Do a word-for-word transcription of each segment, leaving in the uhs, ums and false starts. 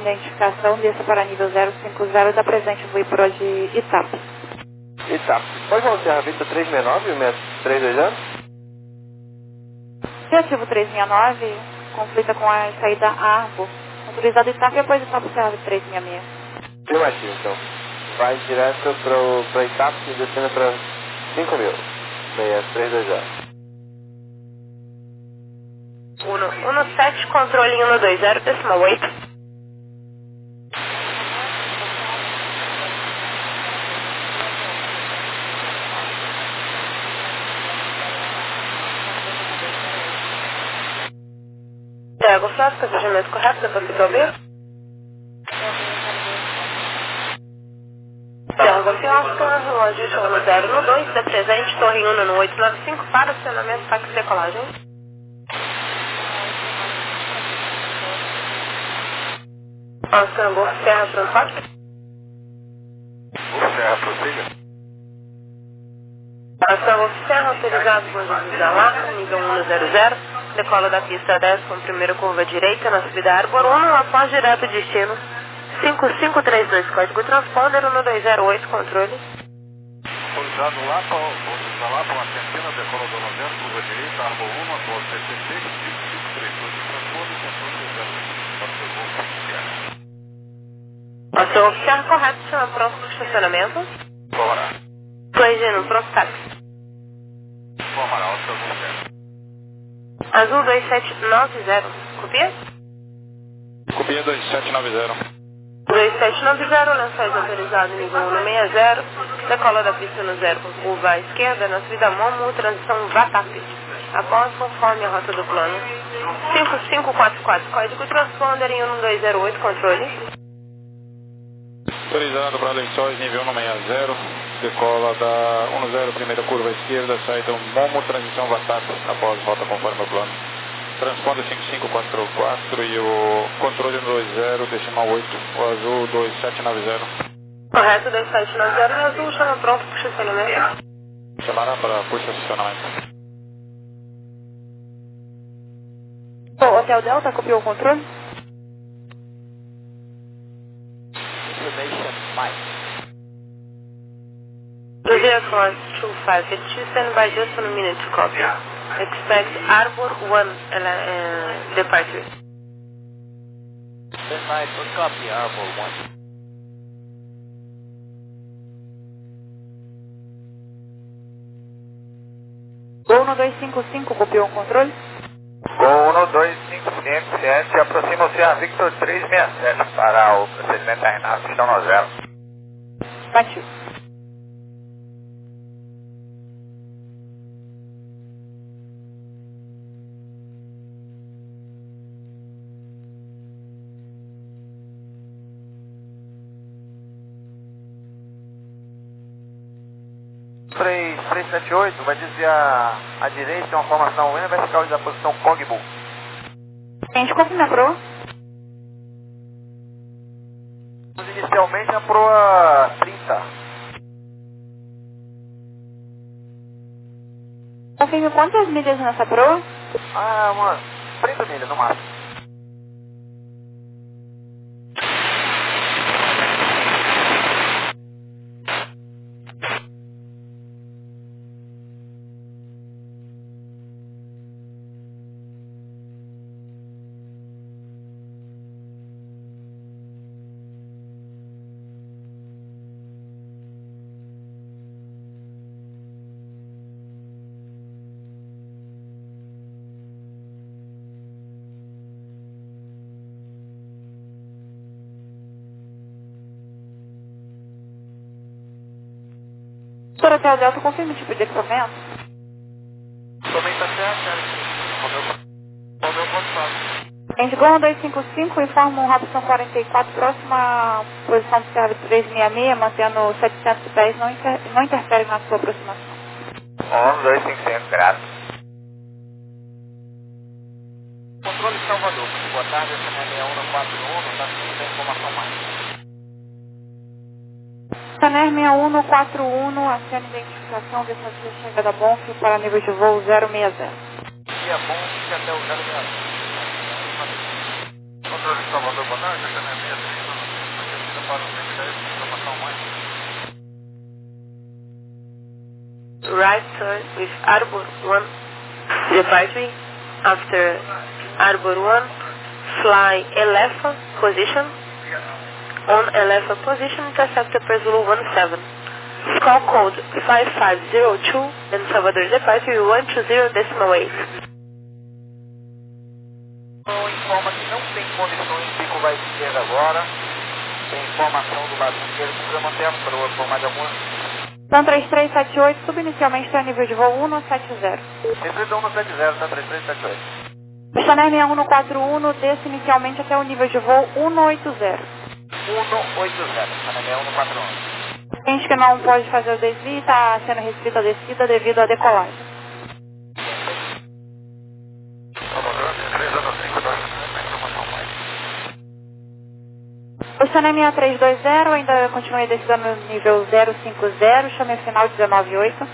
identificação, desça para nível zero cinco zero da presente no Ipro de Itap. Itap. Pode falar Serra Victor três seis nove e três dois zero? Reativo três seis nove, conflita com a saída Arbo. Autorizado Itap e após Itap Serra Victor três seis seis. Afirmativo, então. Vai direto para Itap e descendo para cinco mil. seis três dois zero. um sete, controle um dois zero, decimal oito. Tiago Flávio, procedimento correto, depois que ouvir. Tiago Flávio, relógio um zero um dois, da presente, torre um no oito nove cinco, para acionamento, táxi de decolagem. Oscar Golf Serra, pronto, pode? Golf Serra, prossiga. Oscar Golf Serra, autorizado por Jesus da Lata, nível um zero zero, decola da pista dez com primeira curva direita na subida Arbor um, após direto destino cinco cinco três dois, código transponder um dois zero oito, controle. Autorizado Lapa, autorizado Lapa, Argentina, decola do zero, curva direita, Arbor um, após C T C, cinco cinco três dois, transponder, controle zero cinco, Oscar Golf Serra. Oscar Golf Serra, correto, chama pronto para estacionamento. Bora. Corrigindo, pronto, táxi. Bora, Oscar Golf Serra. Azul dois sete nove zero, copia? Copia dois sete nove zero. dois sete nove zero, lençóis autorizado nível um seis zero, decola da pista no zero com curva à esquerda, na subida Momo, transição Vatap. Após, conforme a rota do plano. cinco cinco quatro quatro, código transponder em um dois zero oito, controle. Autorizado para lençóis nível um seis zero, decola da um zero, primeira curva à esquerda, saída Momo, transição Vatap, após rota conforme o plano. Transponder cinco cinco quatro quatro e o controle um dois zero, decimal oito, o azul dois sete nove zero. Correto, dois sete nove zero, o azul chama pronto para estacionamento. Chamará para puxa estacionamento. Bom, Hotel Delta, copiou o controle? Information Mike. The vehicle two five eight two, stand by just one minute to copy. Expect Arbor one uh, departure. Stand by for copy, Arbor one. Gol um dois cinco cinco, copiou o controle? Gol um dois cinco cinco sete, aproxima o Serra Victor três seis sete para o procedimento da Renato, estão no zero. Batido. três três sete oito, vai desviar à direita, uma formação N, vai ficar da posição Cogbu. A gente confirma a proa? Inicialmente a proa trinta. Confirme quantas milhas nessa proa? Ah, umas trinta milhas no máximo. Doutor Hotel Delta, confirma o tipo de equipamento? Também está certo, o meu contato. Endigou um dois cinco cinco, informa um Robson quarenta e quatro, próxima posição do Serra três seis seis, mantendo setecentos e dez, não, inter, não interfere na sua aproximação. um dois cinco cinco, graças. Controle Salvador. Boa tarde, essa é seis um quatro um, está seguindo a informação mais. Saner seis um quatro um, acione identificação dessa chegada da Bonf para nível de voo zero seis zero. E a Bonf até o zero seis zero. Controle Salvador, boa tarde, essa é Right turn with Arbor one departure. After Arbor one, fly eleven position. On eleven position, intercept per Zulu one seven. Call code five five zero two and Salvador departure one two zero decimal eight. Informa que não tem condições, pico vai esquerda agora. Tem informação do lado esquerdo, precisa manter a proa por mais algumas. Então três três sete oito, subinicialmente está nível de voo um um sete zero. Repita um um sete zero, tá três três sete oito. Chanel seis um quatro um, desce inicialmente até o nível de voo um um oito zero. um um oito zero, Chanel seis um quatro um. Gente que não pode fazer o desvio está sendo restrita a descida devido à decolagem. O Chanel seis três dois zero ainda continua descida no nível zero cinco zero, chame final dezenove oito.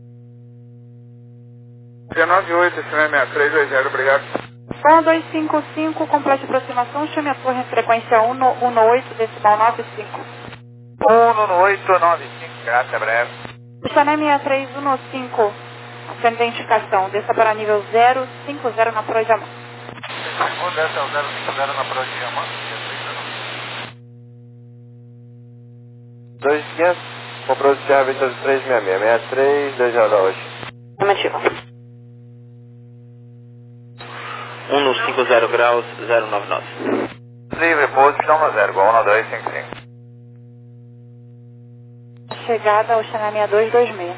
dezenove oito, Chanel seis três dois zero, obrigado. Com dois cinco cinco, complete aproximação, chame a torre em frequência um um oito, decimal nove cinco. um um oito nove cinco, graças, breve. O Chanel seis três um cinco, sua identificação, desça para nível zero cinco zero na proa de Amã. Segundo, desce ao zero cinco zero na proa de Amã. dois quinhentos, comprou o Sierra Victor três seis seis, seis três, dois zero hoje. Afirmativo. um no cinco zero graus, zero nove nove. Livre, posição no zero, igual um dois cinco cinco. Chegada ao Chanel seis dois dois seis.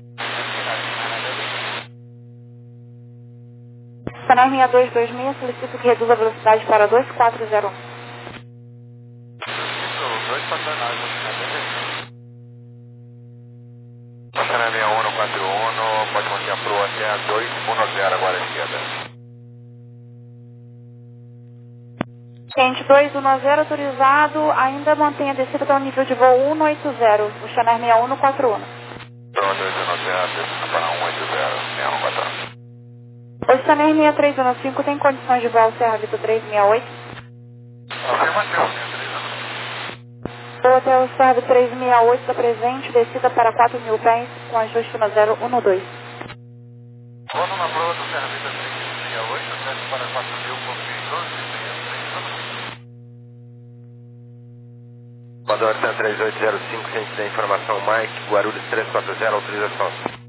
Chanel seis dois dois seis, solicito que reduza a velocidade para dois quatro zero um. Chanel seis um quatro um, pode manter a proa até a dois um zero agora à esquerda. Quente dois um zero autorizado, ainda mantém a descida até o nível de voo um oito zero, o Chanel seis um quatro um. Proa dois um zero, descendo para um oito zero, seis um quatro um. O Chanel seis três um cinco tem condições de voo Serra Vitor três seis oito? Afirmativo, seis três um. O hotel Serra três seis oito está presente, descida para quatro mil pés, com ajuste no zero um dois. Vamos na proa do Serra Vitor três seis oito, desce para quatro mil por doze, seis três um. Equador Sam três oito zero cinco, ciente da informação Mike, Guarulhos três quatro zero, autorização.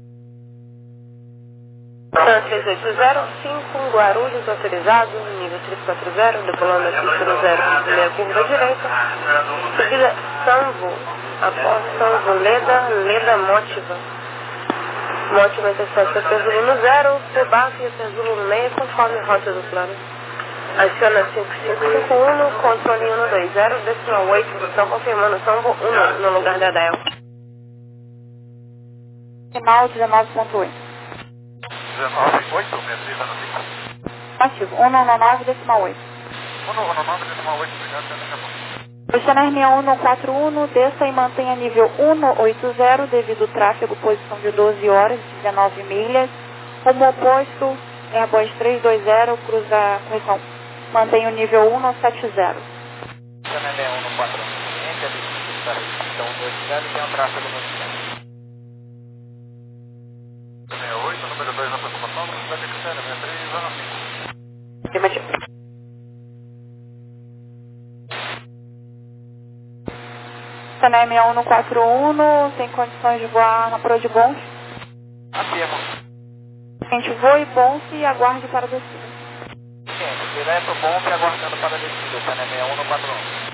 Sam três oito zero cinco, Guarulhos autorizado, nível três quatro zero, decolando aqui pelo zero, meia curva direita. Seguida Samvo, após Samvo Leda, Leda Motiva. Motiva intercepta Pezulo no zero, Pebaco e Pezulo no meio, conforme a rota do plano. Adiciona cinco cinco cinco um, controle um dois zero, decimal oito, estão confirmando Samvo um no lugar da Dial. Final dezenove ponto oito. dezenove oito, seis três um cinco. Ativo, um nove decimal oito. um nove decimal oito, obrigado, até daqui a pouco. O Chanel seis um quatro um desça e mantenha nível um oito zero devido ao tráfego, posição de doze horas, dezenove milhas. Rumo oposto, Airbus três dois zero, cruza, correção, mantenha o nível um sete zero. Chanel seis um quatro um, entre ali, está então dois zero e tem um tráfego no centro. seis oito, número dois na preocupação, velocidade cruzeira, seis três um cinco. Afirmativo. Chanel seis um quatro um, tem condições de voar na proa de Bonf. Afirmo. Gente, voe Bonf e aguarde para a descida. Gente, direto bom e aguardando para a descida, Chanel seis um quatro um.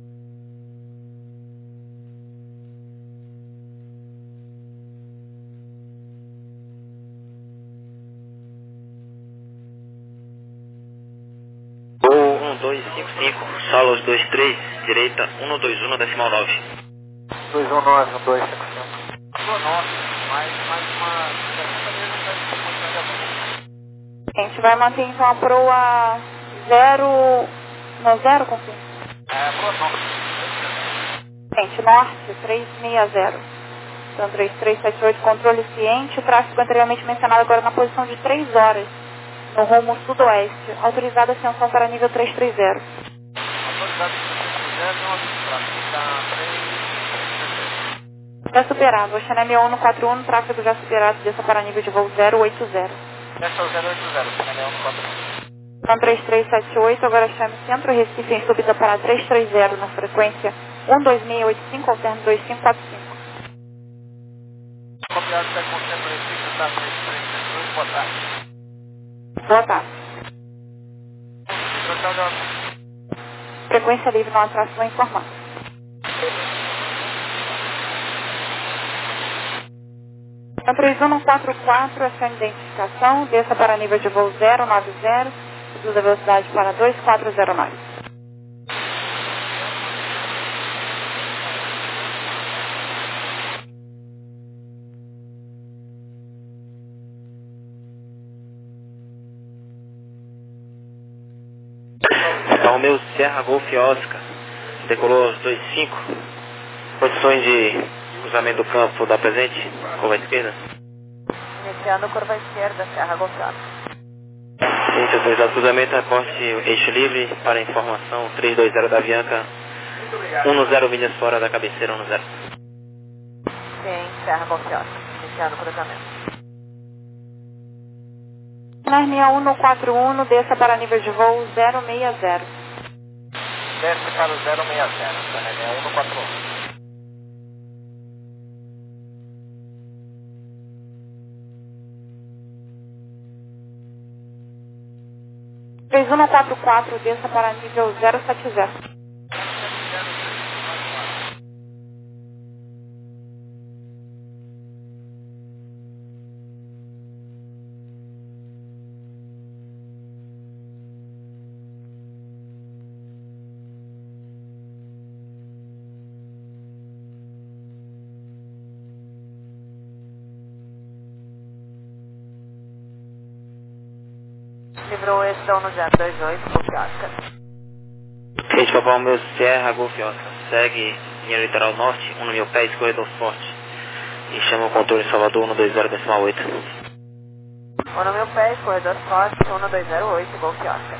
um dois cinco cinco, solos dois três, direita um dois um, decimal nove. dois um nove, um dois cinco cinco. Nossa, mais, mais uma sessenta vezes não está em posição de avanço. A gente vai manter então a proa zero, no zero, confirma? É, proa norte. Gente, norte três seis zero. Então três três sete oito, controle ciente, tráfego anteriormente mencionado agora na posição de três horas. No rumo sudoeste, autorizada ascensão para nível três três zero. Autorizado Já superado. Oceané sessenta e um quatro um, tráfego já superado, desça para nível de voo zero oito zero. Desça o zero oito zero, Oceané sessenta e um quatro um. Então três três sete oito, agora chame Centro Recife em subida para três três zero na frequência um dois seis oito cinco, alterno dois cinco quatro cinco. Copiado, está com o Centro Recife, está três três sete oito, boa tarde. Boa tarde. Trocar de ordem. Frequência livre não atração informada. Então três um quatro quatro, essa é a identificação, desça para nível de voo zero nove zero, reduz a velocidade para dois quatro zero nove. Romeu Serra Golf Oscar, decolou aos dois cinco, posições de cruzamento do campo da presente, curva esquerda. Iniciando curva esquerda, Serra Golf Oscar. Isso, autorizado cruzamento, reporte eixo livre para informação três dois zero da Avianca, um zero milhas fora da cabeceira um zero. Sim, Serra Golf Oscar, iniciando cruzamento. Sessenta e um quatro um, desça para nível de voo zero seis zero. Desce para o zero seis zero, sessenta e um quatro um. três um quatro quatro, desça para nível zero sete zero. Livrou estação no zero dois oito, Golf Oscar. Rede Papai Romeu Serra Golf Oscar, segue linha litoral norte, um mil pés, corredor forte. E chama o controle Salvador um dois zero decimal oito. um mil pés, corredor forte, um dois zero oito, Golf Oscar.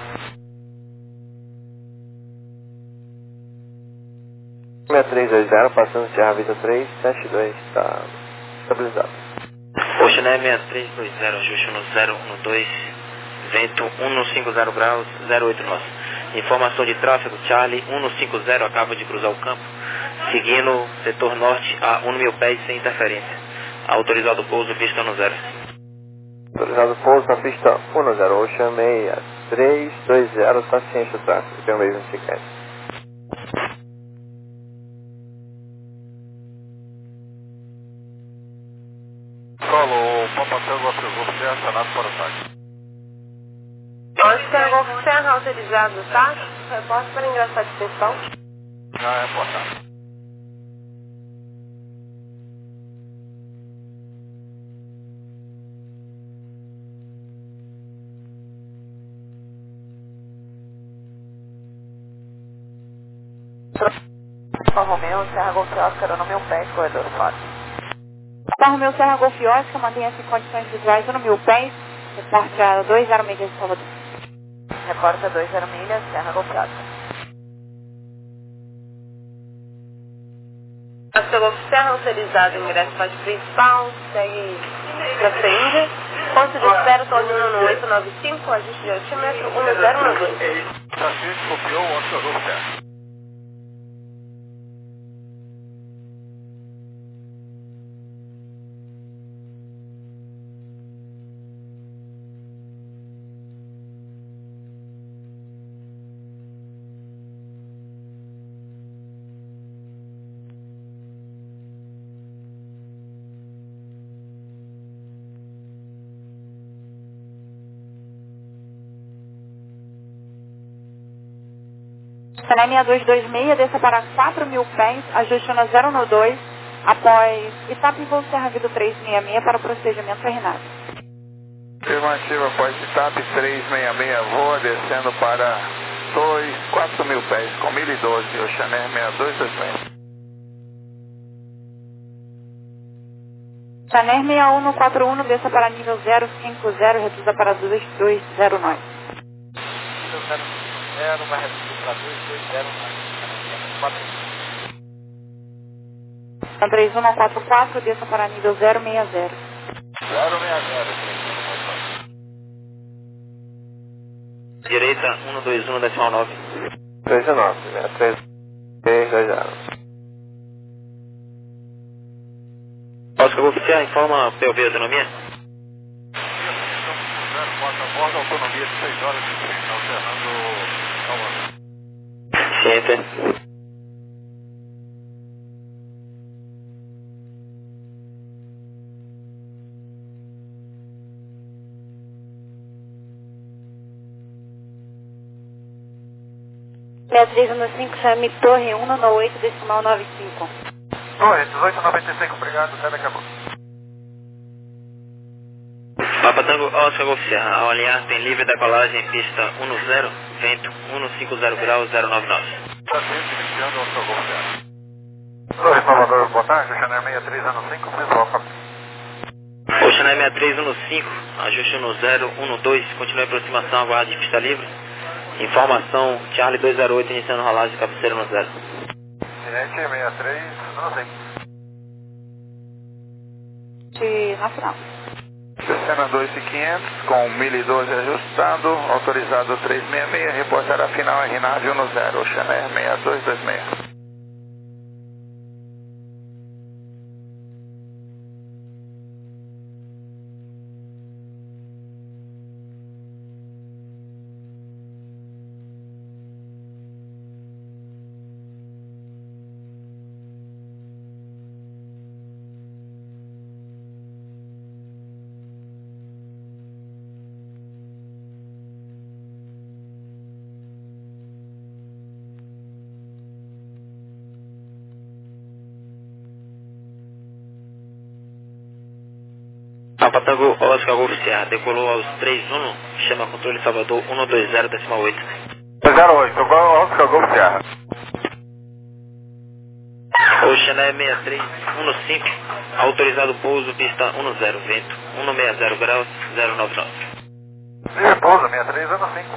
seis três dois zero, passando Serra Vitor três sete dois, está estabilizado. Oceané sessenta e três dois zero, ajuste no zero um dois, vento um cinco zero graus, zero oito nós. Informação de tráfego, Charlie um cinco zero, acaba de cruzar o campo, seguindo setor norte a um mil pés sem interferência. Autorizado pouso, pista no zero. Autorizado pouso na pista um zero, Ocean sessenta e três dois zero, paciência do tráfego, tem o mesmo sequência. Solo, Papa Tango, Golf Serra, acionado para o táxi. Oscar Golf Serra, autorizado, tá? Reporte para ingresso à distinção. Já é reportado. Alfa Romeo Serra Golf Oscar, no mil pés, corredor forte. Alfa Romeo Serra Golf Oscar, mantenha-se em condições visuais no mil pés, reporte a dois zero milhas de Salvador. Reporta dois zero milhas, Serra Golf Oscar. Oscar Golf Serra, autorizado, ingresso para principal, segue para Índia. Ponto de espera, Tolino no oito nove cinco, ajuste de altímetro um zero um dois. Francisco copiou o Oscar Golf Serra. Oceané seis dois dois seis, desça para quatro mil pés, ajuste no zero um dois, após Itap e voo Serra Vitor três seis seis para o procedimento terminado. Afirmativa, após Itap três seis seis, voa descendo para dois, quatro mil pés, com mil e doze, Oceané seis dois dois seis. Oceané sessenta e um quatro um, desça para nível zero cinco zero, reduza para dois dois zero nove. zero cinco zero, vai reduzir para dois dois zero nove. Então três um não quatro quatro, desça para nível zero seis zero. zero seis zero, Direita um dois um decimal nove. três nove, três seis dois zero. Oscar Oficial, informa P O V autonomia. Porta-borda, autonomia de seis horas e trinta, alternando Salvador. Ciência. seis três um cinco, chame Torre um no oito decimal nove cinco. Torre, dezoito noventa e cinco, obrigado, até daqui a pouco. Papa Tango Oscar Oficial, ao alinhar tem livre decolagem pista um zero, vento cento e cinquenta graus zero nove nove. Atento, iniciando Oscar Oficial. Torre Salvador, boa tarde, Oceaner seis três um cinco, visual captura. Oceaner seis três um cinco, ajuste no zero um dois, continue a aproximação, aguarde pista livre. Informação, Charlie dois zero oito, iniciando rolagem de cabeceira no zero. Ciente seis três um cinco. De nacional. Descendo a dois mil e quinhentos, com mil e doze ajustado, autorizado trezentos e sessenta e seis, reportar a final R nave um zero, Oceaner seis dois dois seis. Papa Tango Oscar Oficial, decolou aos três um, chama controle Salvador um dois zero decimal oito. zero oito, Oscar Golf Sierra. Oceaner seis três um cinco, autorizado pouso pista um zero, vento cento e sessenta graus zero nove nove. Repousa, seis três um cinco.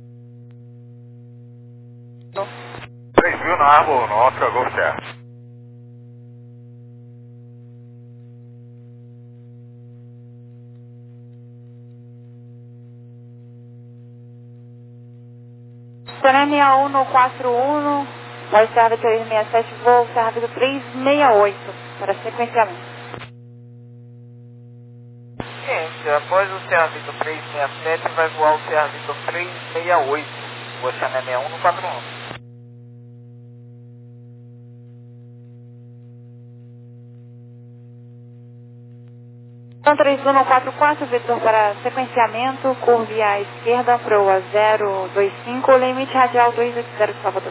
três mil na árvore, no Oscar Golf Sierra. Oceaner seis um no quatro um, voz serve três seis sete, voo serve do três seis oito, para sequenciamento. Ciência, após o serviço três seis sete, vai voar o serviço três seis oito, o Oceaner seis um no quatro um. Então três um no quatro quatro, vetor para sequenciamento, curve à esquerda, proa zero dois cinco, limite radial dois oito zero de Salvador.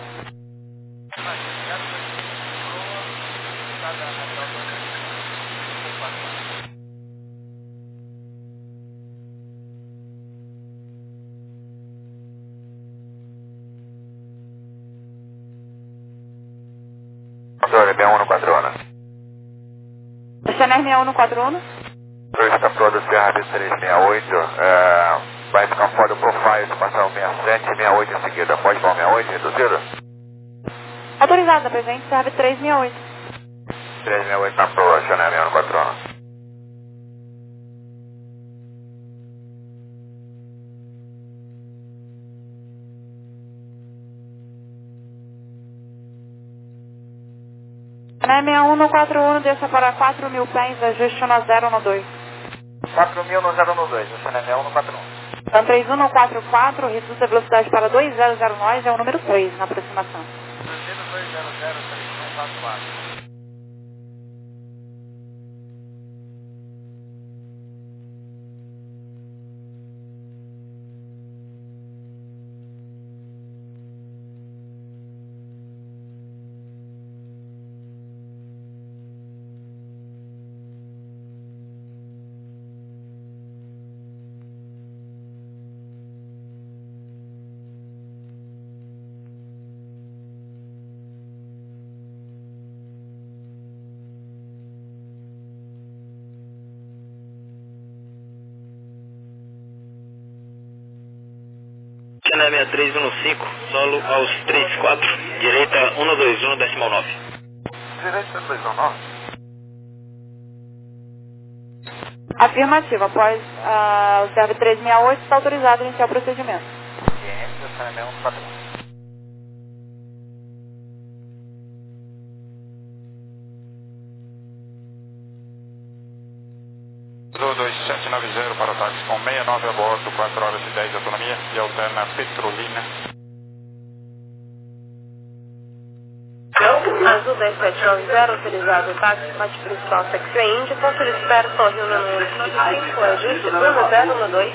Torre seis um no quatro um. Oceaner seis um no quatro um. Torre captura do Sierra três seis oito, é, vai ficar fora do profile se passar o sessenta e sete e sessenta e oito em seguida. Pode para o sessenta e oito, reduzido? Autorizado, presente, serve três seis oito. três seis oito na proa, Oceaner seis um no quatro um. Oceaner seis um no quatro um, desça para quatro mil pés, ajuste no zero no dois. quatro mil no zero no dois, Oceaner seis um no quatro um. Então três um no quatro quatro, reduz a velocidade para dois zero zero nove, é o número três na aproximação. dois zero zero três um quatro quatro. Chanel seis três um cinco, solo aos três quatro, direita um dois um decimal nove. Direita dois um nove. Afirmativo, após uh, o serve três seis oito, está autorizado a iniciar o procedimento. Ciência, Chanel um quatro um. dois sete nove zero para o táxi com sessenta e nove a bordo, quatro horas e dez de autonomia e alterna Petrolina. Azul dois sete nove zero, autorizado o táxi, parte principal sexo é Índia, ponto de espera, São Rio número cinco, ajuste um zero um dois.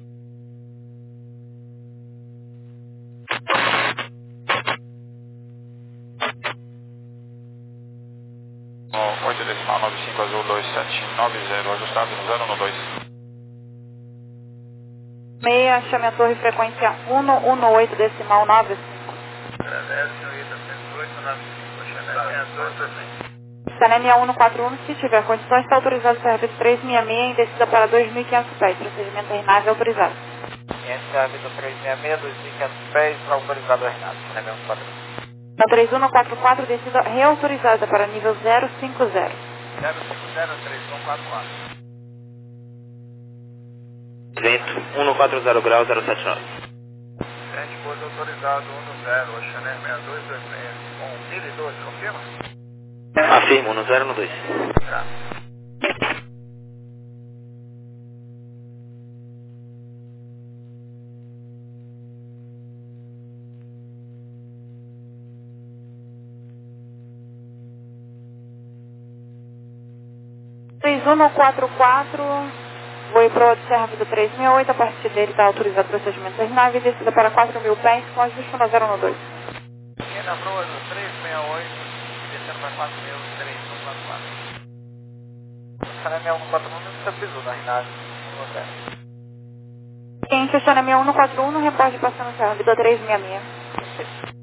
oito decimal nove cinco azul dois sete nove zero, ajustado no zero um dois. Meia, chame a torre frequência um um oito decimal nove cinco. Chanel um quatro um, se tiver condições, está autorizado o serviço três seis seis em descida para dois mil e quinhentos pés. Procedimento RNAV autorizado. Ciência, serviço três seis seis, dois mil e quinhentos pés, autorizado Renato. Chanel um quatro um. Na três um quatro quatro, descida reautorizada para nível zero cinco zero. zero cinco zero, três um quatro quatro. Vento um quatro zero graus zero sete nove. Sete pouso autorizado um zero, Chanel seis dois dois seis com mil e doze, confirma? Afirmo, um zero um dois. Tá. três um quatro quatro, voo para o serve do três seis oito, a partir dele está autorizado o procedimento RNAV e descida para quatro mil pés com ajuste no zero um dois. E na proa do três seis oito, descendo para quatro mil, três um quatro quatro. Chanel um quatro um, não precisa piso na Renato. um zero. Ciência, Chanel um quatro um, no reporte passando o serve do três seis seis.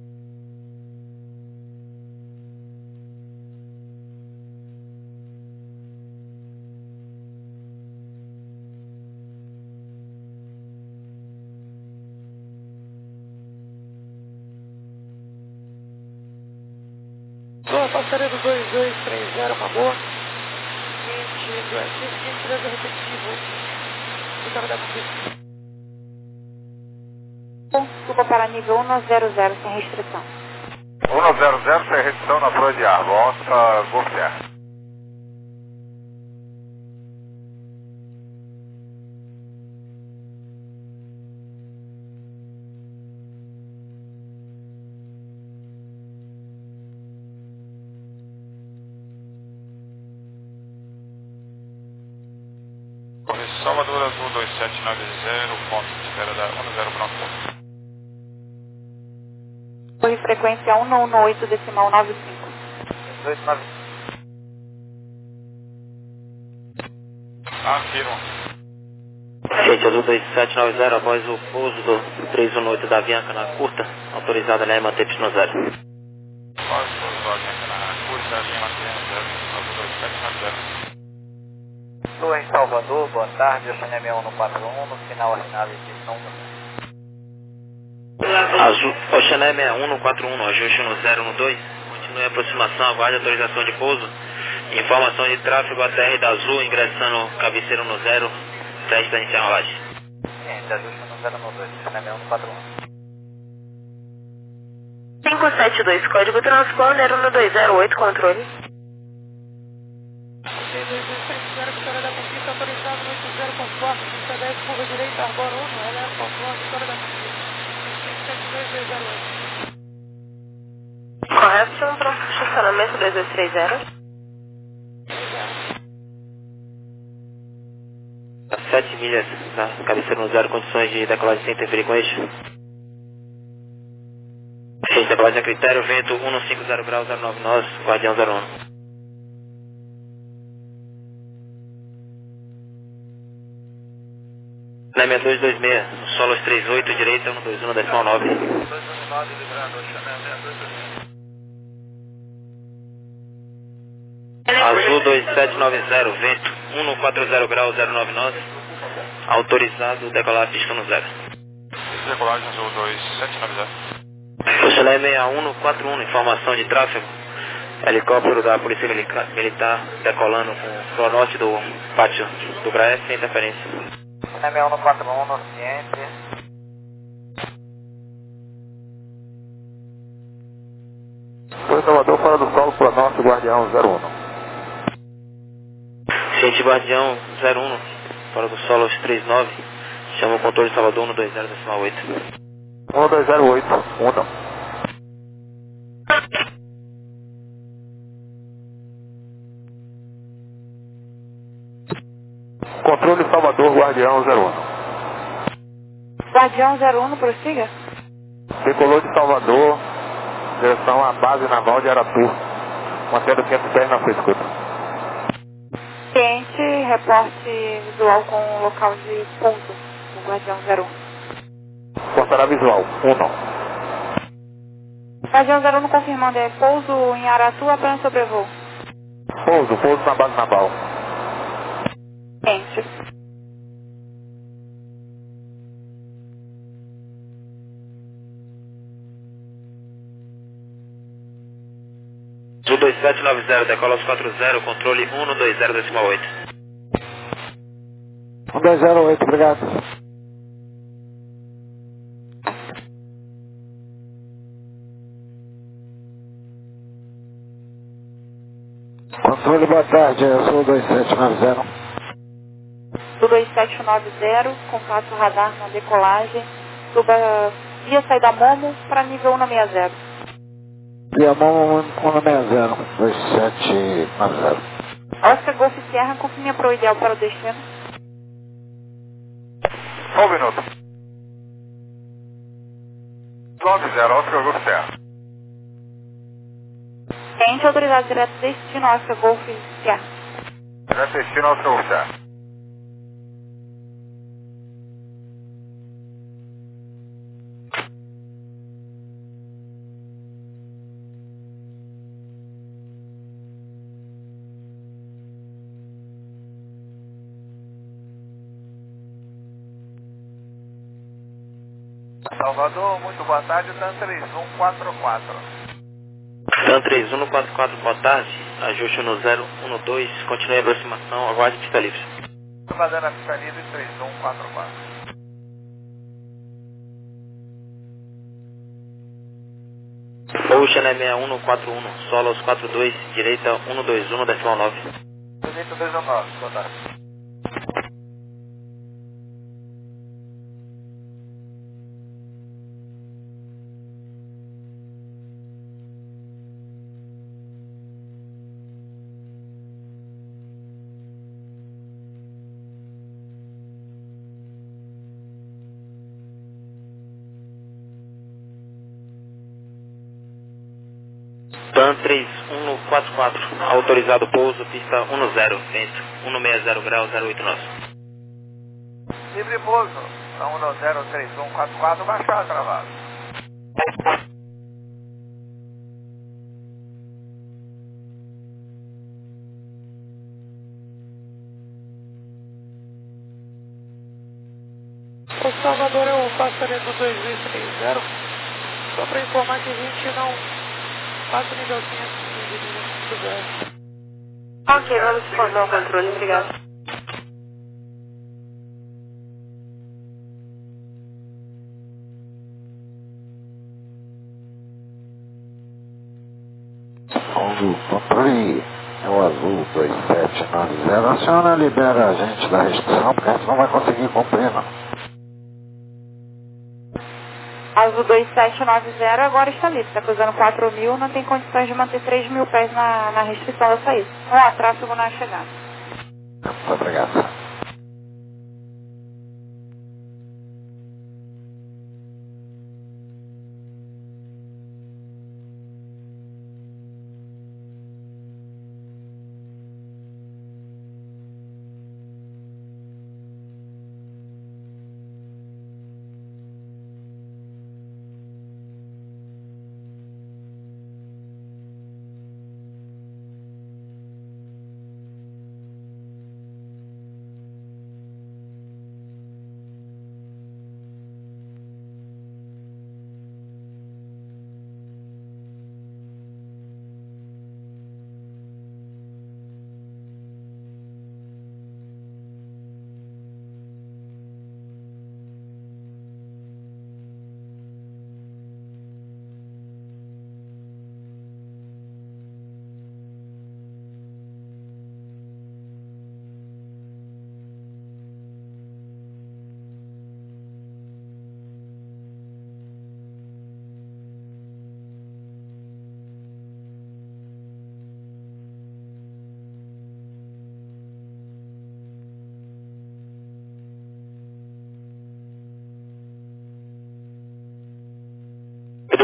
Boa, passaredo dois dois três zero, uma boa. Gente, gente, três repetitivo. Ficava da conquista. Suba para nível um zero zero, sem restrição. um zero zero, sem restrição na proa de ar. Volta, Golf Sierra. Salvador Azul dois sete nove zero, ponto de espera da um zero pronto. Torre frequência um um oito decimal nove cinco. dois nove. Afirmo. Gente, Azul dois sete nove zero, após o pouso do três um oito da Avianca na curta, autorizada a manter pista zero. Após o pouso da Avianca na curta, a linha mantendo zero, Azul dois sete nove zero. Estou em Salvador, boa tarde, Chanel um quatro um, no final Renato de São Paulo. Azul, o Chanel seis um quatro um, ajuste no zero um dois, continue a aproximação, aguarde autorização de pouso, informação de tráfego A T R da Azul, ingressando cabeceira no zero, teste da inicial rolagem. Ciência, ajuste no zero um dois, Chanel um quatro um. cinco sete dois, código transponder um dois zero oito, controle. dois dois três zero, vitória da conquista, autorizado no oito zero, conforme, pista dez, curva direita, arbor um, ela é conforme, vitória da conquista. cinco sete dois dois zero oito. Correto, pronto, estacionamento dois dois três zero. sete milhas na cabeceira no zero, condições de decolagem sem interferir com eixo. Gente, decolagem a critério, vento um cinco zero graus zero nove nós, guardião zero um. Na seis dois dois seis, solo três oito, direita um dois um decimal nove. dois um nove, livrando, Chanel seis dois dois seis. Azul dois sete nove zero, vento um quatro zero graus zero nove nós, autorizado decolar a pista no zero. decolagem azul dois sete nove zero. Oceané seis um quatro um, informação de tráfego. Helicóptero da Polícia Milica- Militar decolando com o norte do pátio do Graef sem interferência. Oceané seis um quatro um, no ciente. Foi Salvador fora do solo para norte, Guardião zero um. Ciente Guardião zero um, fora do solo trinta e nove. Chama o controle de Salvador um dois zero oito. um dois zero oito, um. Controle Salvador, Guardião zero um. Guardião zero um, prossiga. Decolou de Salvador, direção à base naval de Aratu. Mantendo quinhentos pés na sua escuta. Ciente, reporte visual com local de ponto do Guardião zero um. Contará visual, um. Guardião zero um confirmando, é pouso em Aratu, apenas sobrevoo. Pouso, pouso na base naval. Ciente. Sul dois sete nove zero, decola aos quatro zero, controle um dois zero oito. um dois zero oito, obrigado. Controle, boa tarde, eu sou o dois sete nove zero. Do dois sete nove zero, contato radar na decolagem, suba via saída Momo para nível cento e sessenta. Via mão cento e sessenta, dois sete nove zero. Oscar Golf Sierra, confirme para o ideal para o destino. Um minuto. nove zero, Oscar Golf Serra. Ciente, autorizado direto destino, Oscar Golf Sierra. Direto destino, Oscar Golf Serra. Salvador, muito boa tarde, TAM três um quatro quatro. TAM três um quatro quatro, boa tarde. Ajuste no zero um dois, continue a aproximação, aguarde pista livre. Salvador na pista livre, três um quatro quatro. Ocean seis um quatro um, solo aos quatro dois, direita um dois um, decimal nove. Direito dois um nove, boa tarde. TAM três um quatro quatro, autorizado pouso, pista um zero, vento cento e sessenta graus, zero oito nós. Livre pouso, TAM um zero três um quatro quatro, baixar travado. O Salvador é o passarinho do dois dois três zero. Só para informar que a gente não passa o nível quinhentos de zero. Ok, vamos formar o controle, obrigado. Azul, controle é o azul dois sete nove zero. A senhora libera a gente da restrição, porque a gente não vai conseguir cumprir, não. Azul dois sete nove zero agora está livre, está cruzando quatro mil, não tem condições de manter três mil pés na, na restrição da saída. Ó, tráfego na chegada. Muito obrigado.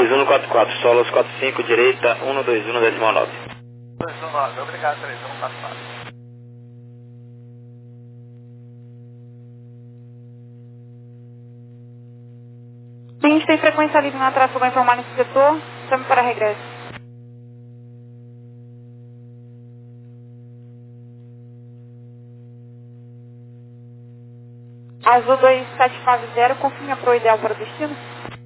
dois um quatro quatro, solos quatro cinco, direita um dois um decimal nove. dois um nove, obrigado, três um quatro quatro. Cliente tem frequência livre na tráfego a informar nesse setor, chame para regresso. Azul dois sete nove zero, confirme a proa ideal para o destino.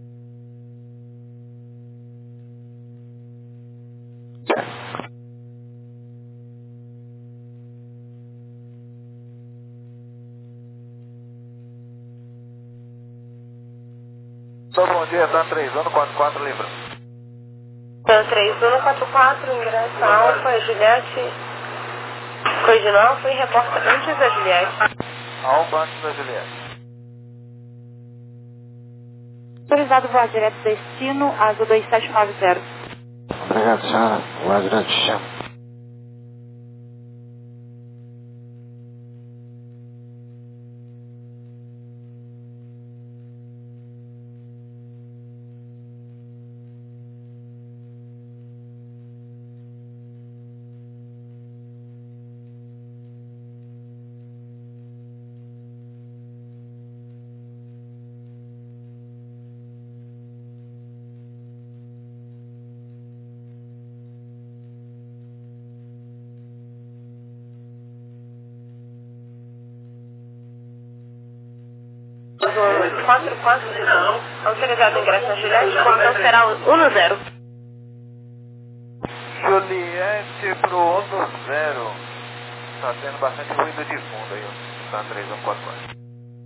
Só bom dia, tá três um quatro quatro, Libra. Então, três um quatro quatro, ingresso Alfa, Juliette, Corrigino Alfa e reporta antes da Juliette. Alfa antes da Juliette. Autorizado voar direto destino, Azul dois sete nove zero. Obrigado, senhora. Voar direto destino. quatro quatro, autorizado o ingresso na Juliette, então será o um zero. Juliette pro um zero. Tá tendo bastante ruído de fundo aí, ó. Tá três um quatro quatro.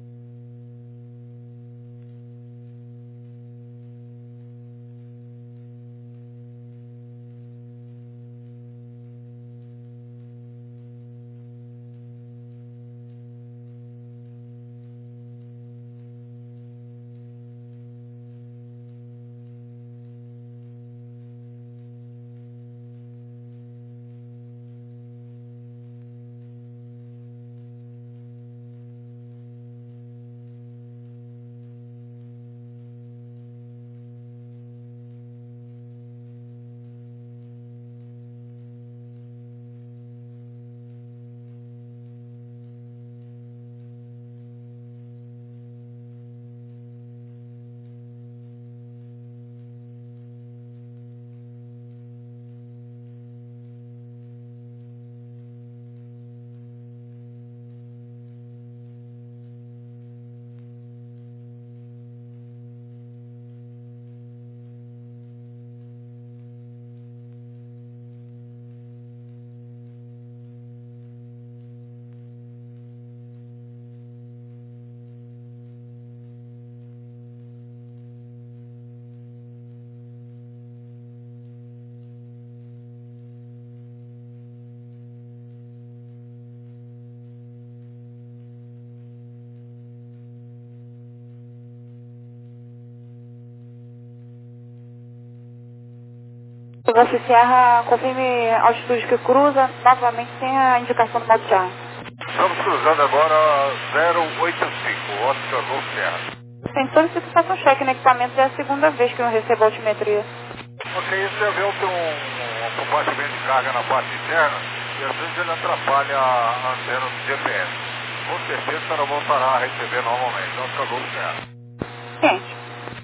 Você Sierra, confirme a altitude que cruza, novamente sem a indicação do modo de ar. Estamos cruzando agora zero oito cinco, Oscar Golf Sierra. Sensores que faça um cheque no equipamento, já é a segunda vez que eu recebo a altimetria. Ok, esse avião tem um, um compartimento de carga na parte interna e às vezes ele atrapalha a antena do G P S. Com certeza ela voltará a receber normalmente, Oscar Golf Sierra. Gente.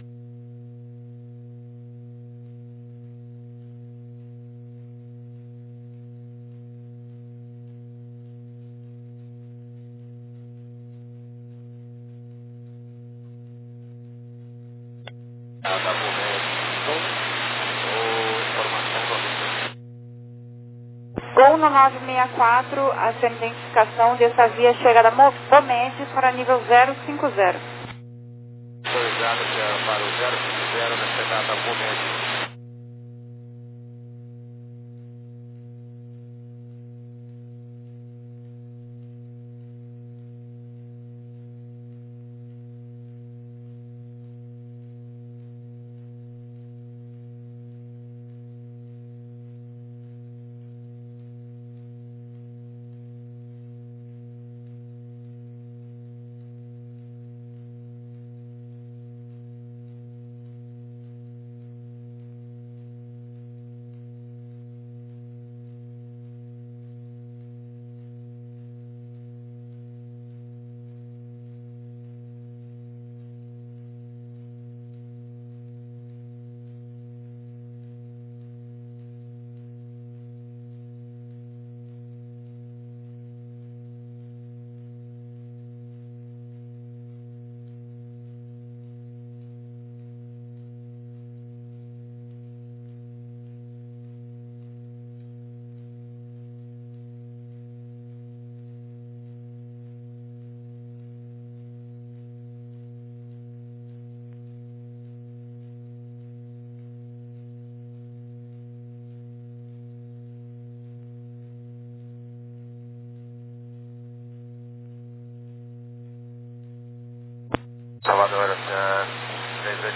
Gol no nove seis quatro, a sua identificação dessa via chegada a Momente para nível zero cinco zero. Autorizado para o zero cinco zero nessa data Momente.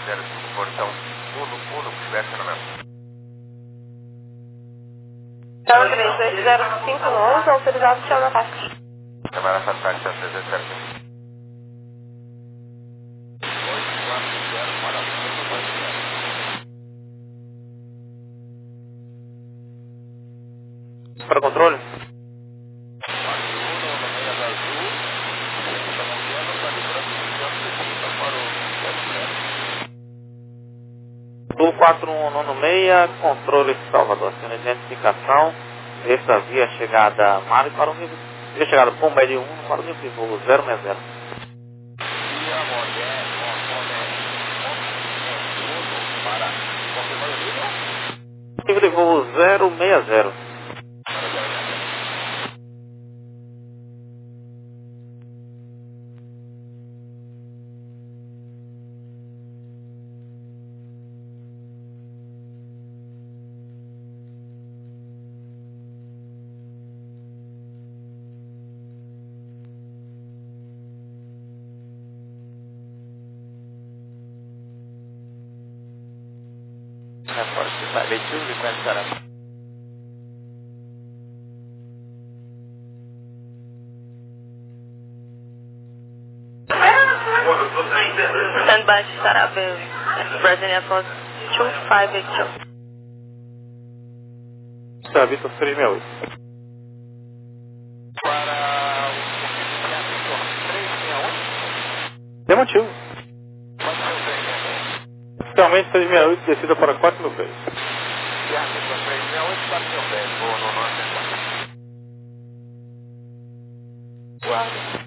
zero cinco, portão um, um, que tiver acionamento. Então, três dois zero cinco no onze, autorizado o tchau da taxa. Câmara Fantástica, três dois zero cinco. Para controle? Sul quatro um nove seis, controle Salvador, sendo identificação, esta via chegada Mário para o nível, via chegada Pomba L um para o nível de voo zero seis zero. Nível de voo zero seis zero. Stand by to start up in Brazilian Airport two five eight two. Está, Vitor três seis oito. Para o Demontivo. Oficialmente três seis oito, descida para quatro mil pés. três seis oito, quatro mil pés, vou no norte. Guarda.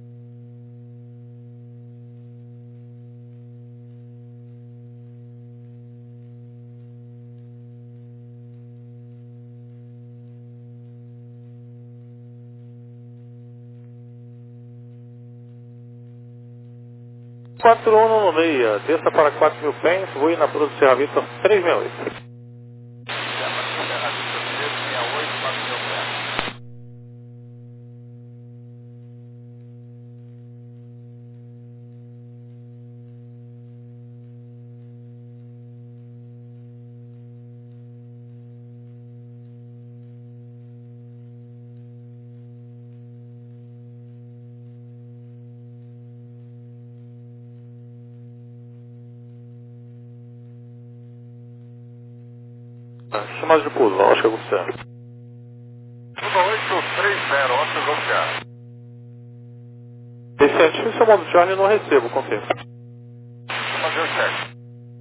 quatro um nove seis, desça para quatro mil pés, voe na Cruz do Serra Vitor três seis oito. Chamado de pouso, Oscar Gustavo. um oito três zero, Oscar Gustavo. Esse antigo seu modo Charlie eu não recebo, confirmo. Vou fazer o check.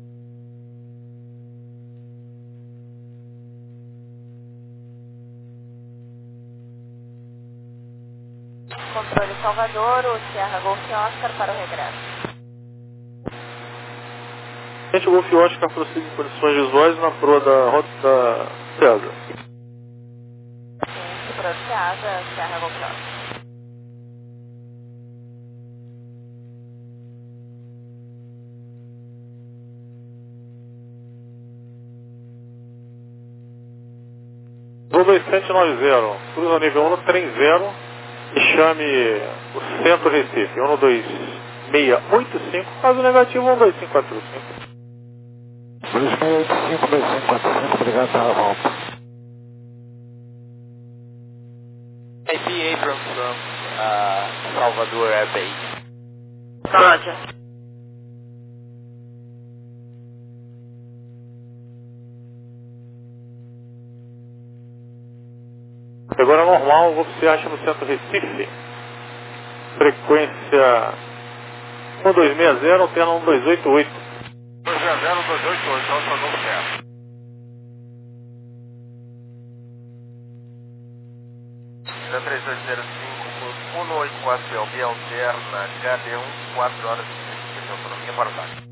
Controle Salvador, o Sierra Golf Oscar para o regresso. Gente, o Golf Oscar prossegue em condições visuais na proa da rota da César. Sim, para o César, Sierra Golf Oscar. Voo dois sete nove zero, cruza nível um, trem zero e chame o Centro Recife, um dois seis oito cinco, caso negativo um dois cinco quatro cinco. dois seis oito cinco, dois cinco quatro cinco, obrigado pela volta. A P Abrams from uh, Salvador Air Base. Roger. Agora normal, você acha no Centro Recife, frequência um dois seis zero, alterna um dois oito oito. dois zero zero, dois oito oito, Oscar Gustavo. três dois zero cinco, um oito quatro L B alterna H D um, quatro horas e trinta de autonomia para o táxi.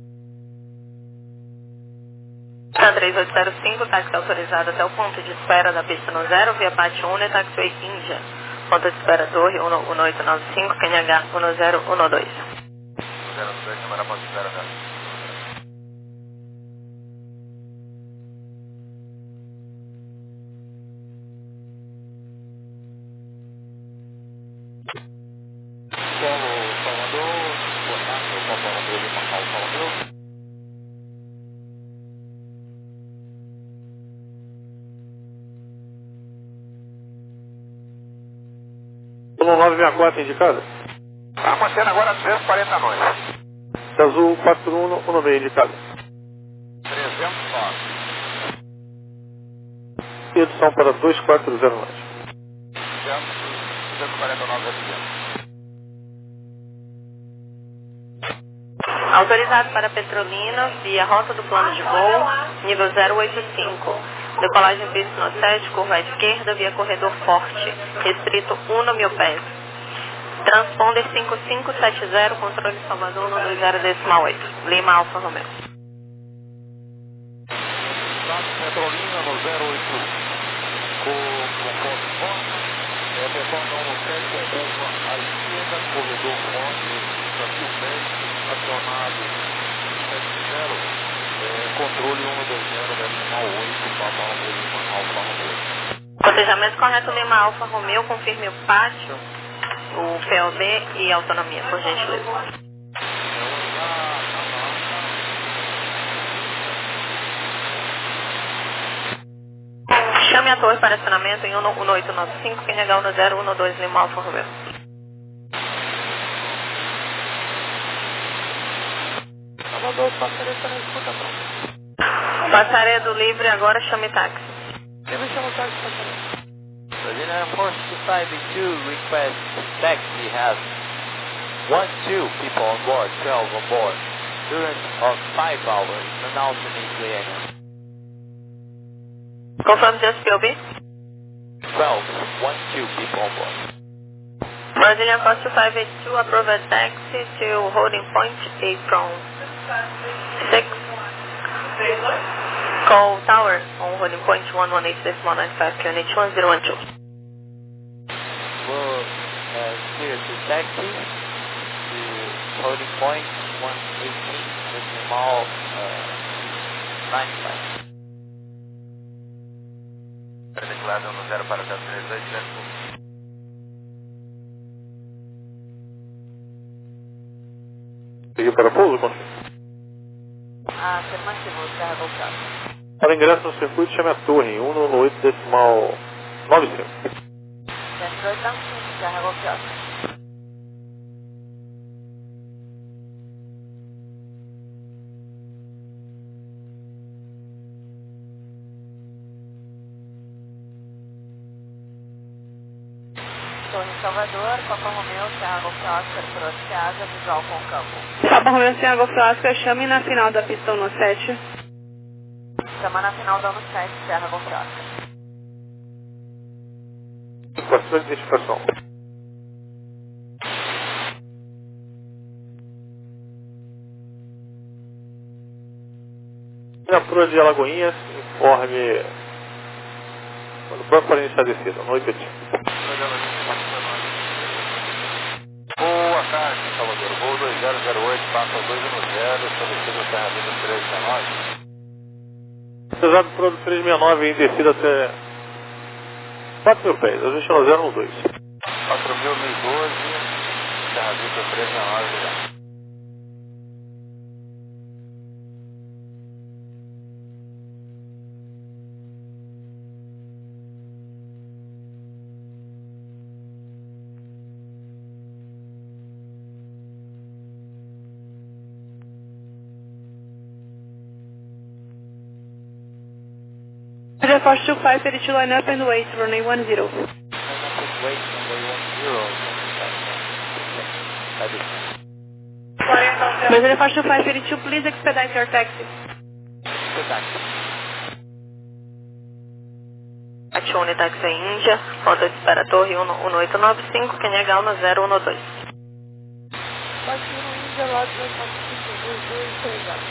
três oito zero cinco, táxi autorizado até o ponto de espera da pista no zero, via Pátio Une, Taxiway Índia. Ponto de espera Torre um oito nove cinco, Q N H um zero um dois. um zero um dois, câmara ponto de espera, né? Solo Salvador, boa tarde, eu Salvador de Macau, Salvador. nove sessenta e quatro indicada. Está acontecendo agora duzentos e quarenta nós. Azul quatro um um seis indicada. trezentos e nove. Redução para dois quatro zero nós. duzentos e quarenta e nove reduzindo. Autorizado para Petrolina, via rota do plano de voo, nível zero oito cinco. Decolagem pista no sete, curva à esquerda, via corredor forte, restrito um mil pés. Transponder cinco cinco sete zero, controle Salvador, no dois zero decimal oito. Lima Alfa Romeo. Petrolina no zero oito com conforto forte. É, decolagem no sete, com curva à esquerda, corredor forte, desafio pés, acionado sete zero, é, controle um dois zero, decimal oito, Papa Romeo, Lima Alfa Romeo. Cotejamento correto Lima Alfa Romeo, confirme o pátio, o P O B e a autonomia, por gentileza. Chame a torre para acionamento em um oito nove cinco, quem negar no zero um dois Lima Alfa Romeo. Salvador, passaredo está na escuta, pronto. Passaredo livre, agora chame táxi. Quem me chama o táxi, passaredo? Brazilian Air Force two five two request taxi has one, two people on board, twelve on board. Durance of five hours, announced immediately. Confirm just P O B? twelve, one, two people on board. Brazilian Force two five two, approve a taxi to holding point apron six. Call tower on holding point one one eight decimal nine five Q N H one zero one two. Will uh, clear to taxi to holding point one eighteen decimal uh, nine five. Declarado no zero para três dois zero. Seguir para pouso, confirma. Afirmativo, carga voltada. Para ingresso no circuito, chame a torre em um oito decimal nove cinco. Centro de Campos, carga voltada. Torre Salvador, Papa Romeo, Thiago Oscar, Cross Casa, visual com campo. Papa Romeo, Thiago Oscar, chame na final da pista no sete. Chama na final da no sete, Thiago Oscar. Situação de identificação. Viatura de Alagoinhas, informe quando pronto para iniciar a descida, no oito. Boa tarde, Salvador. Voo dois zero zero oito, passa dois um zero, estabelecido no Terra Vida três sessenta e nove. Pesado para o três sessenta e nove em descida até quatro mil pés, a gente no zero um dois. quatro mil e doze, Terra Vida três sessenta e nove já. Air Force two five, ready to line up and wait, runway one zero. Wait, runway one zero. Brazilian Force two five, ready to please expedite your taxi. Atione táxi Índia, rota de espera torre um oito nove cinco, quem negar no zero um dois. Bate no Índia lá, dois nove cinco, dois dois três zero.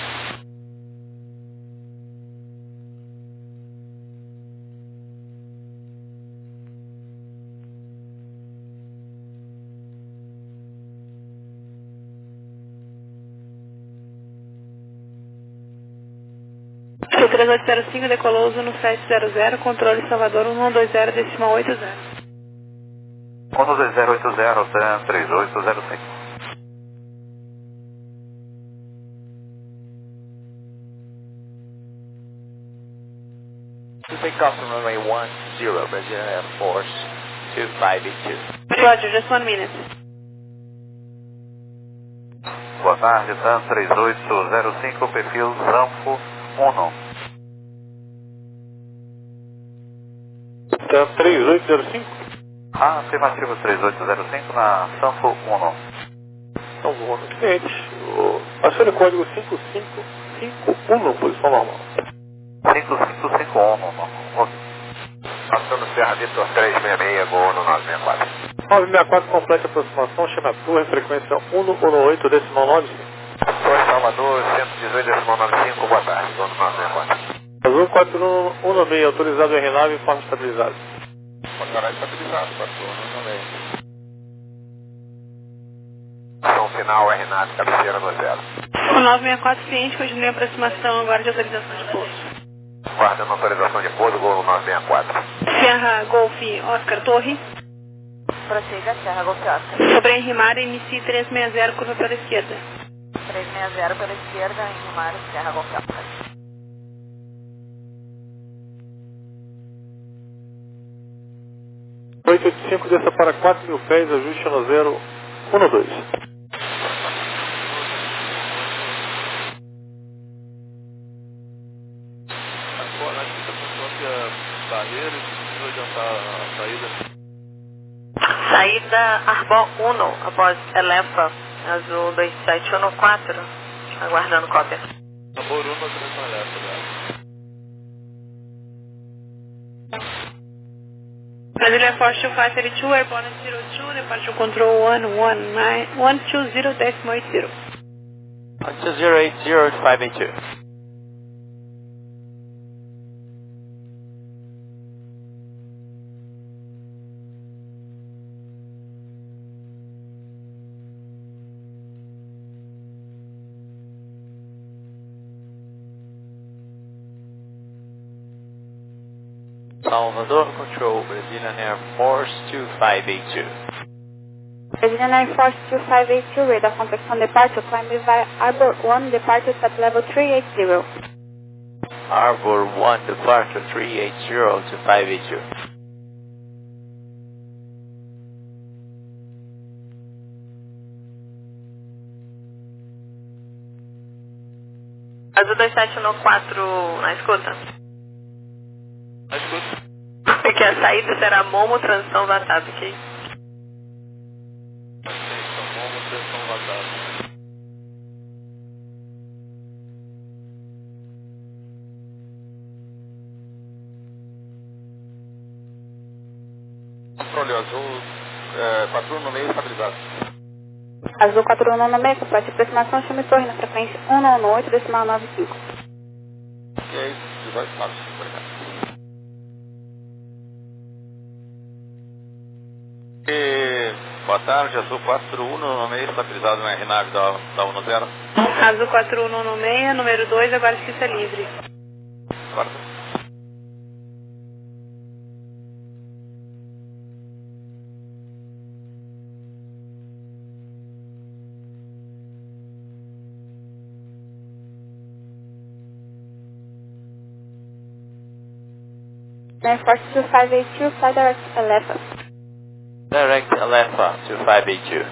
três oito zero cinco, decolou no sete zero zero, controle Salvador um dois zero decimal oito zero. um dois zero oito zero, três oito zero cinco. To take off from runway one zero, Brazilian Air Force two five two. Roger, just one minute. Boa tarde, TAM três oito zero cinco, perfil Zanfo um. TAM três oito zero cinco? Ah, afirmativo três oito zero cinco na Zanfo um. Então, bom, cliente, acione o código cinco cinco cinco um, posição normal. cinco cinco cinco um, Passando Serra Vitor três seis seis, Gol no nove seis quatro. nove seis quatro, complete aproximação, chama a torre, frequência um um oito, decimal nove cinco. Torre Salvador, cento e dezoito, decimal nove cinco, boa tarde, Gol no nove seis quatro. Azul quatro um um seis, autorizado R nove, forma estabilizada. Pode estabilizado, quatro um um seis. Ação final R nove, cabeceira no zero. O nove seis quatro, cliente, continue a aproximação agora de autorização de pouso. Guarda na autorização de pouso, Gol no nove seis quatro. Sierra Golf Oscar Torre. Prossiga, Sierra Golf Oscar. Sobre Enrimar, inicie três seis zero, curva pela esquerda. três seis zero pela esquerda, Enrimar, Sierra Golf Oscar. oito oito cinco, desça para quatro mil pés, ajuste no zero um dois. Saída Arbor um, após Elefa, azul dois sete um quatro, aguardando cópia. Arbor um, direção Elefa, Brasília Force two five three two, airborne zero two, departure control one one nine one two zero decimal eight zero. one two zero eight zero five eight two. Salvador Control, Brazilian Air Force two five eight two. Brazilian Air Force two five eight two, radar contact on departure, climb via Arbor one, departure at level three eight zero. Arbor one, departure three eight zero to five eight two. Azul dois sete um quatro, na escuta. Na escuta. Porque a saída será Momo, transição Vatap, ok? Momo, transição Vatap. Controle azul, é, quatro um no meio, estabilizado. Azul quatro um no meio, complete aproximação, chame torre na frequência um um oito, decimal nove cinco. Ok, dezoito passos, obrigado. E, boa tarde, Azul quatro um no meio, estabilizado na R nove da, da um zero. Azul quatro um no meio, número dois, agora pista livre. Guarda. Air Force two five eight two, fly direct Elefa. Direct Alefa two five eight two.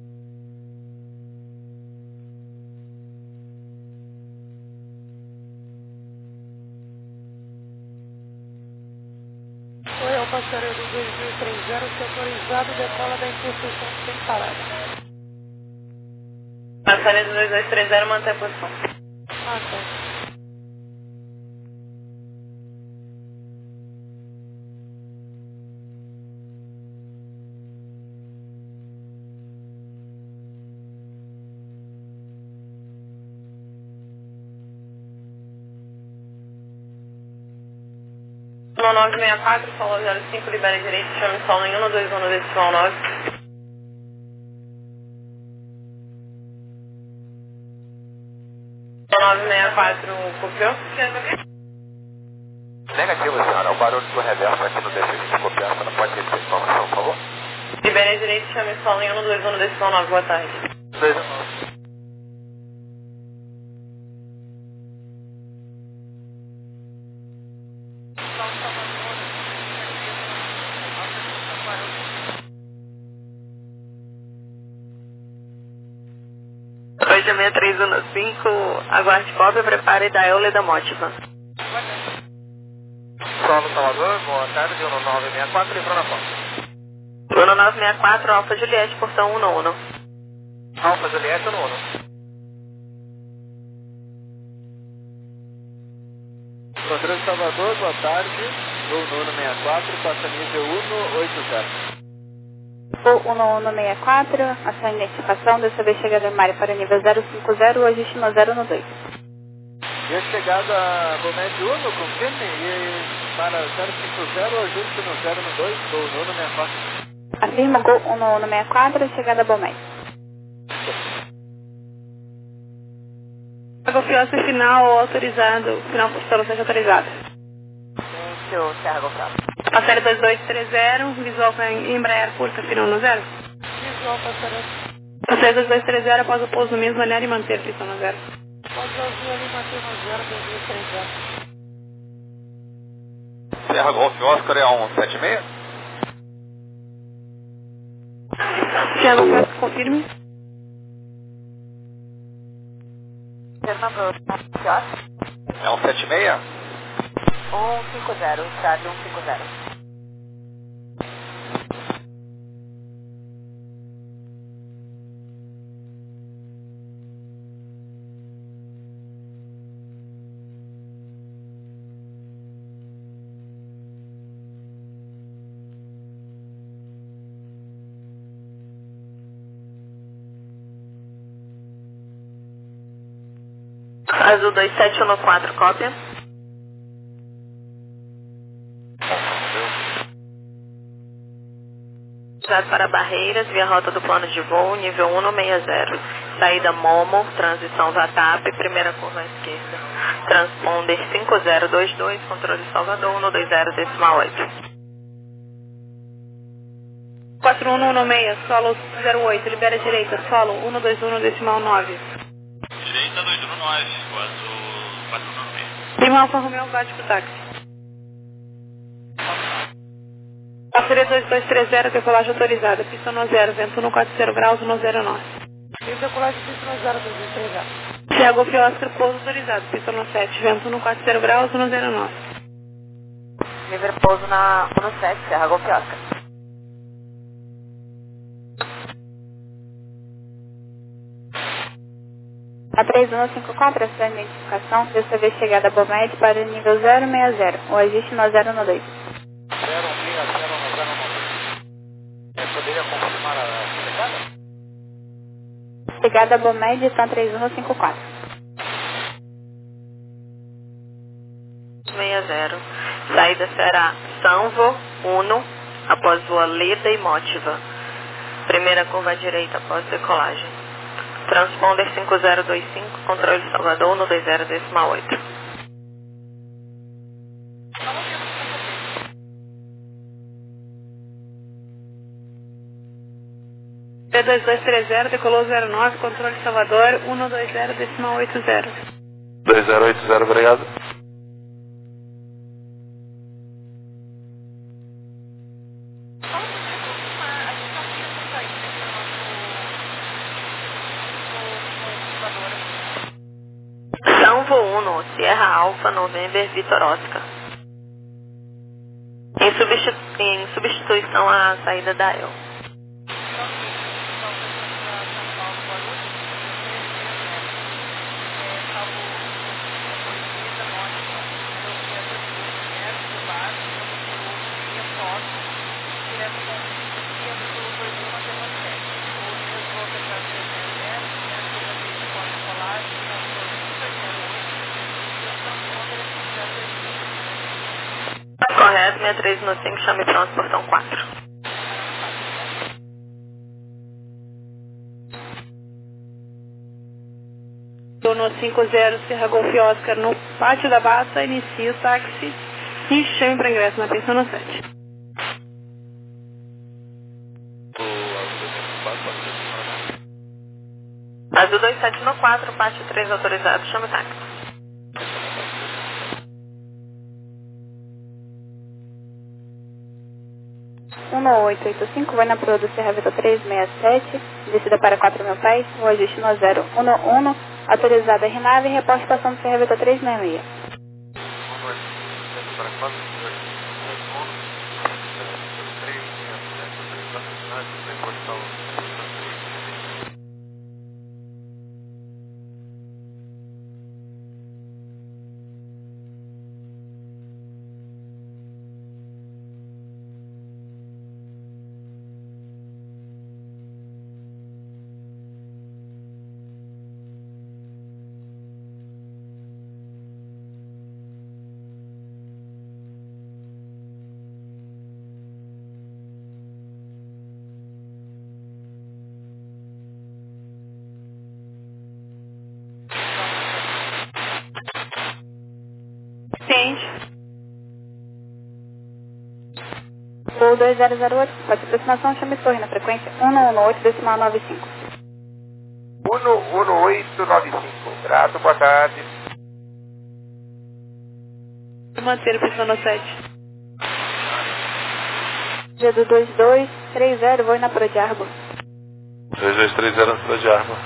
Oi, é o passageiro dois mil e trinta, se autorizado, decola da interseção sem parada. Passageiro dois dois três zero, mantém a posição. Ah, tá. nove seis quatro, solo zero cinco, libera direito, chame solo em um dois um, decimal nove. nove seis quatro, copiou? Negativo, senhora. O barulho do reverso aqui no deixa a gente copiar. Você não pode repetir a informação, por favor? Libera direito, chame solo em um dois um, decimal nove. Boa tarde. dois um. seis três um cinco, aguarde cópia, prepare da Eule da Motiva. Solo Salvador, boa tarde, um nove seis quatro, livrou na foto. um nove seis quatro, Alfa Juliette, portão um um. Alfa Juliette, um um. Controle Salvador, boa tarde, voo no um seis quatro, passa nível um oito zero. Voo um um seis quatro, ação identificação, dessa vez chegada em área para nível zero cinco zero, ajuste no zero um dois. E a chegada a Bomed um, confirme, e para zero cinco zero, ajuste no zero um dois, voo no um seis quatro. Afirma Gol um um seis quatro, chegada a Bomed. Água Fiosca final autorizado, final pelo sete autorizado. Seu Serra Gonçalves. A série dois dois três zero, visual para Embraer Curta, final no zero. Visual passarela. A série dois dois três zero, após o pouso no mesmo, alinhar e manter, pistão no zero. Pode azul ali, manter no zero, dois dois três zero. Serra Golf Oscar é a um sete seis? Thiago Fiosca, confirme. Fernando, É um sete seis? um cinco zero, Charlie um cinco zero. Azul dois sete um quatro, cópia. Usado para Barreiras, via rota do plano de voo, nível um seis zero. Saída Momo, transição Vatap, primeira curva à esquerda. Transponder cinco zero dois dois, controle Salvador, um dois zero, decimal oito. quatro um um seis, solo zero oito, libera direita, solo um dois um, decimal nove. Direita dois um nove, quatro quatro um seis. Lima Alfa Romeo, bate pro táxi. Parceria dois dois três zero, decolagem autorizada, pista no zero, vento no quatro zero graus, no zero nove. E decolagem pista no zero, dois dois três zero. Thiago Fiosca, pouso autorizado, pista no sete, vento no quatro zero graus, no zero nove. Livre pouso na um sete, Serra Golfiosca. A três um cinco quatro, a sua identificação, dessa vez chegada a Bomed para nível zero seis zero, o ajuste no zero um dois. zero um seis zero no zero um dois. É, poderia confirmar a chegada? Chegada a Bomed, então três um cinco quatro. seis zero. Saída será Sanvo, Uno, após voa Leda e Motiva. Primeira curva à direita após decolagem. Transponder cinco zero dois cinco, controle Salvador, um dois zero, decimal oito. P dois dois três zero, decolou zero nove, controle Salvador, um dois zero, decimal oito zero. dois zero oito zero, obrigado. Sanvo Uno, Sierra Alfa, November, Vitor Oscar. Em, substitu em substituição à saída da E L. Correto, seis três um cinco, chame pronto, portão quatro. Turno cinco zero, Serra Golf Oscar, no pátio da Bassa, inicia o táxi e chame para ingresso na pensão no sete. Azul dois sete um quatro, pátio três autorizado, chame o táxi. um oito oito cinco, vai na proa do Serra Vitor trezentos e sessenta e sete, descida para quatro mil pés, o ajuste no zero um um, autorizada a RNAV e reporte estação do Serra Vitor trezentos e sessenta e seis. Voo dois zero zero oito, pode aproximação, chame Torre na frequência um um oito decimal nove cinco. um um oito nove cinco, grato, boa tarde. Manter pista no sete. G do dois dois três zero, vou na proa de Arbor. dois dois três zero na proa de Arbor.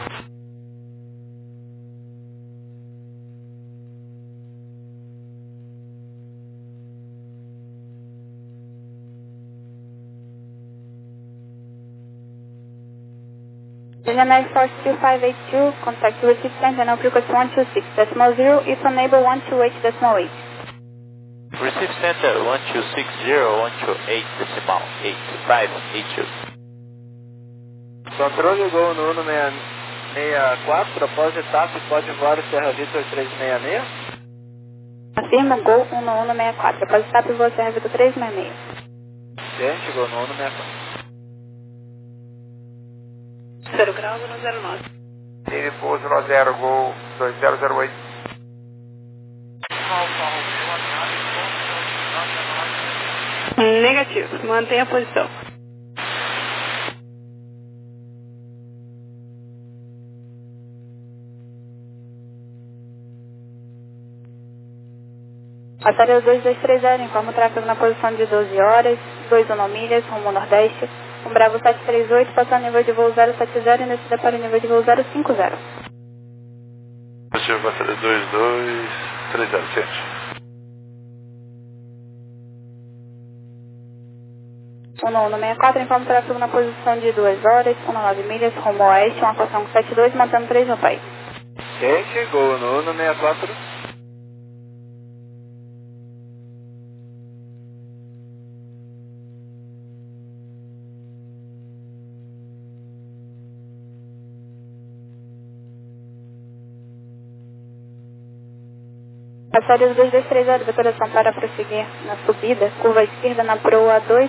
Vietnam Force two five eight two, contact receipt Sentinel frequency one two six decimal zero, if enable one two eight decimal eight. Receive center one two six zero one two eight decimal eight five eight two. Controle Gol no Uno sessenta e quatro, após etapa pode voar o Serra Vitor trezentos e sessenta e seis? Afirma Gol um um sessenta e quatro, após etapa voa Serra Vitor trezentos e sessenta e seis. Gente, Gol no Uno sessenta e quatro. Zero grau no zero nove. Ele pouso no zero, Gol dois zero zero oito. Negativo, mantenha a posição. Passageiro dois dois três zero, informa o tráfego na posição de doze horas, dois um milhas, rumo nordeste. Um Bravo sete três oito, passando nível de voo zero sete zero e descida para o nível de voo zero cinco zero. Positivo, passageiro dois dois três zero, sete. um um sessenta e quatro, informa o tráfego na posição de duas horas, nove milhas, rumo oeste, uma equação sete dois, mantendo três mil pés. Gente, Gol no Uno sessenta e quatro. Passageiro dois dois três zero, decoração para prosseguir na subida, curva esquerda na proa dois